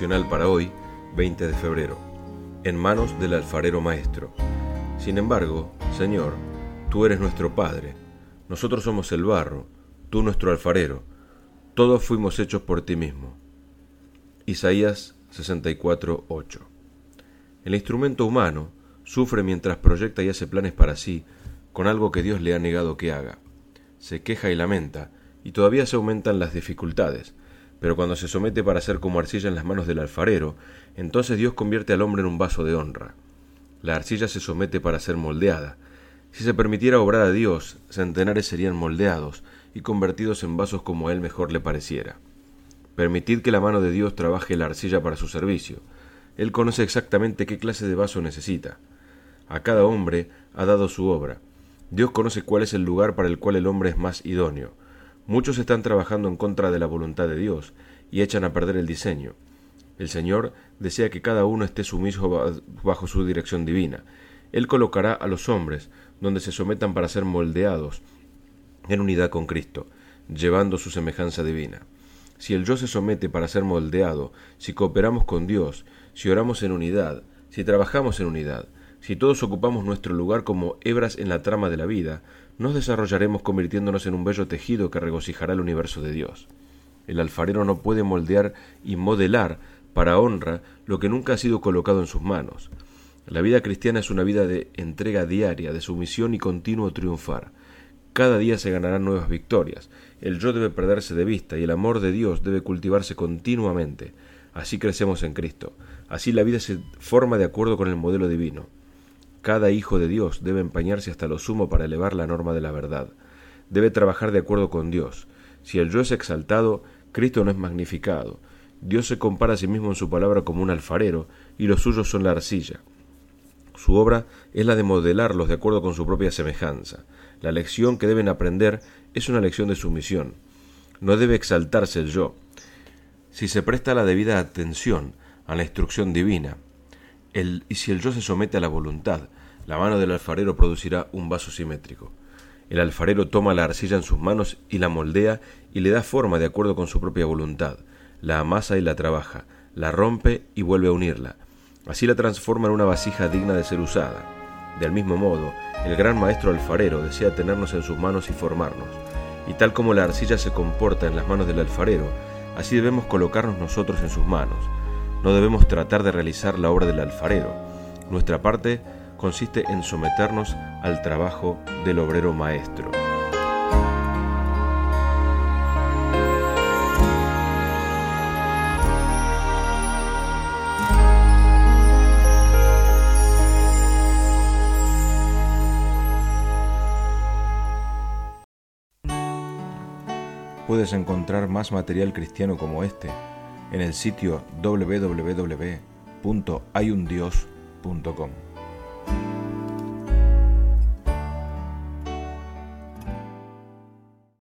devocional para hoy, 20 de febrero. En manos del alfarero maestro. Sin embargo, Señor, tú eres nuestro Padre. Nosotros somos el barro, tú nuestro alfarero. Todos fuimos hechos por ti mismo. Isaías 64:8. El instrumento humano sufre mientras proyecta y hace planes para sí con algo que Dios le ha negado que haga. Se queja y lamenta, y todavía se aumentan las dificultades, pero cuando se somete para ser como arcilla en las manos del alfarero, entonces Dios convierte al hombre en un vaso de honra. La arcilla se somete para ser moldeada. Si se permitiera obrar a Dios, centenares serían moldeados y convertidos en vasos como a él mejor le pareciera. Permitid que la mano de Dios trabaje la arcilla para su servicio. Él conoce exactamente qué clase de vaso necesita. A cada hombre ha dado su obra. Dios conoce cuál es el lugar para el cual el hombre es más idóneo. Muchos están trabajando en contra de la voluntad de Dios y echan a perder el diseño. El Señor desea que cada uno esté sumiso bajo su dirección divina. Él colocará a los hombres donde se sometan para ser moldeados en unidad con Cristo, llevando su semejanza divina. Si el yo se somete para ser moldeado, si cooperamos con Dios, si oramos en unidad, si trabajamos en unidad, si todos ocupamos nuestro lugar como hebras en la trama de la vida, nos desarrollaremos convirtiéndonos en un bello tejido que regocijará el universo de Dios. El alfarero no puede moldear y modelar para honra lo que nunca ha sido colocado en sus manos. La vida cristiana es una vida de entrega diaria, de sumisión y continuo triunfar. Cada día se ganarán nuevas victorias. El yo debe perderse de vista y el amor de Dios debe cultivarse continuamente. Así crecemos en Cristo. Así la vida se forma de acuerdo con el modelo divino. Cada hijo de Dios debe empeñarse hasta lo sumo para elevar la norma de la verdad. Debe trabajar de acuerdo con Dios. Si el yo es exaltado, Cristo no es magnificado. Dios se compara a sí mismo en su palabra como un alfarero, y los suyos son la arcilla. Su obra es la de modelarlos de acuerdo con su propia semejanza. La lección que deben aprender es una lección de sumisión. No debe exaltarse el yo. Si se presta la debida atención a la instrucción divina, y si el yo se somete a la voluntad, la mano del alfarero producirá un vaso simétrico. El alfarero toma la arcilla en sus manos y la moldea y le da forma de acuerdo con su propia voluntad. La amasa y la trabaja, la rompe y vuelve a unirla. Así la transforma en una vasija digna de ser usada. Del mismo modo, el gran maestro alfarero desea tenernos en sus manos y formarnos. Y tal como la arcilla se comporta en las manos del alfarero, así debemos colocarnos nosotros en sus manos. No debemos tratar de realizar la obra del alfarero. Nuestra parte consiste en someternos al trabajo del obrero maestro. Puedes encontrar más material cristiano como este en el sitio www.hayundios.com.